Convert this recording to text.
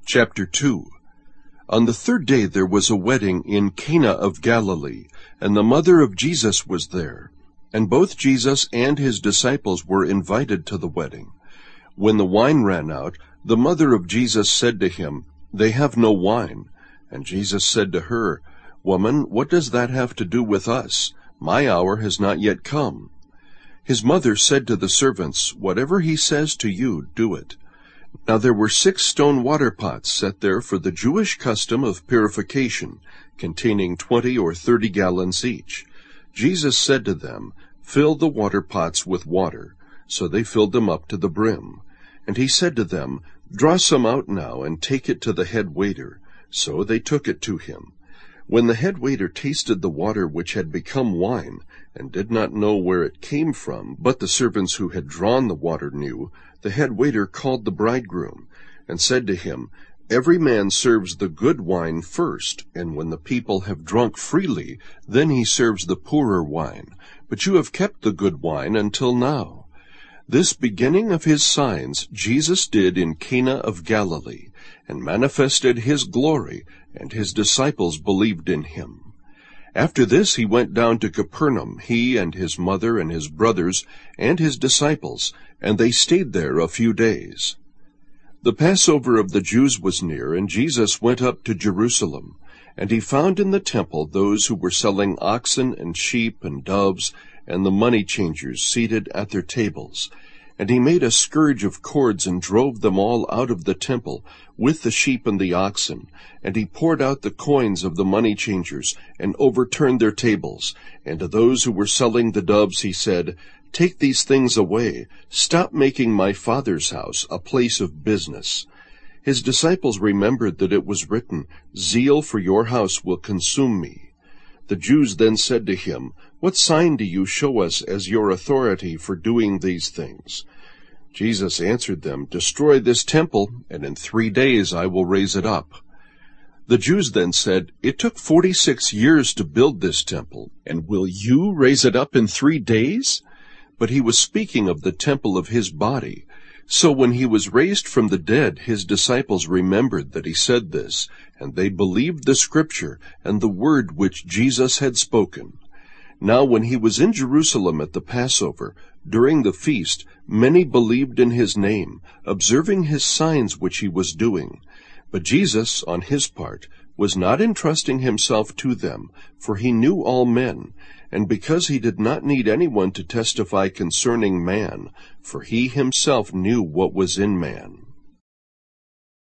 Chapter 2. On the third day there was a wedding in Cana of Galilee, and the mother of Jesus was there. And both Jesus and his disciples were invited to the wedding. When the wine ran out, the mother of Jesus said to him, "They have no wine." And Jesus said to her, "Woman, what does that have to do with us? My hour has not yet come." His mother said to the servants, "Whatever he says to you, do it." Now there were 6 stone water pots set there for the Jewish custom of purification, containing 20 or 30 gallons each. Jesus said to them, "Fill the water pots with water." So they filled them up to the brim. And he said to them, "Draw some out now, and take it to the head waiter." So they took it to him. When the head waiter tasted the water which had become wine, and did not know where it came from, but the servants who had drawn the water knew, the head waiter called the bridegroom, and said to him, "Every man serves the good wine first, and when the people have drunk freely, then he serves the poorer wine. But you have kept the good wine until now." This beginning of his signs Jesus did in Cana of Galilee, and manifested his glory, and his disciples believed in him. After this he went down to Capernaum, he and his mother and his brothers and his disciples, and they stayed there a few days. The Passover of the Jews was near, and Jesus went up to Jerusalem. And he found in the temple those who were selling oxen and sheep and doves, and the money changers seated at their tables. And he made a scourge of cords and drove them all out of the temple, with the sheep and the oxen. And he poured out the coins of the money changers, and overturned their tables. And to those who were selling the doves he said, "Take these things away. Stop making my Father's house a place of business." His disciples remembered that it was written, "Zeal for your house will consume me." The Jews then said to him, "What sign do you show us as your authority for doing these things?" Jesus answered them, "Destroy this temple, and in 3 days I will raise it up." The Jews then said, "It took 46 years to build this temple, and will you raise it up in 3 days?" But he was speaking of the temple of his body. So when he was raised from the dead, his disciples remembered that he said this, and they believed the scripture and the word which Jesus had spoken. Now when he was in Jerusalem at the Passover, during the feast, many believed in his name, observing his signs which he was doing. But Jesus, on his part, was not entrusting himself to them, for he knew all men, and because he did not need anyone to testify concerning man, for he himself knew what was in man.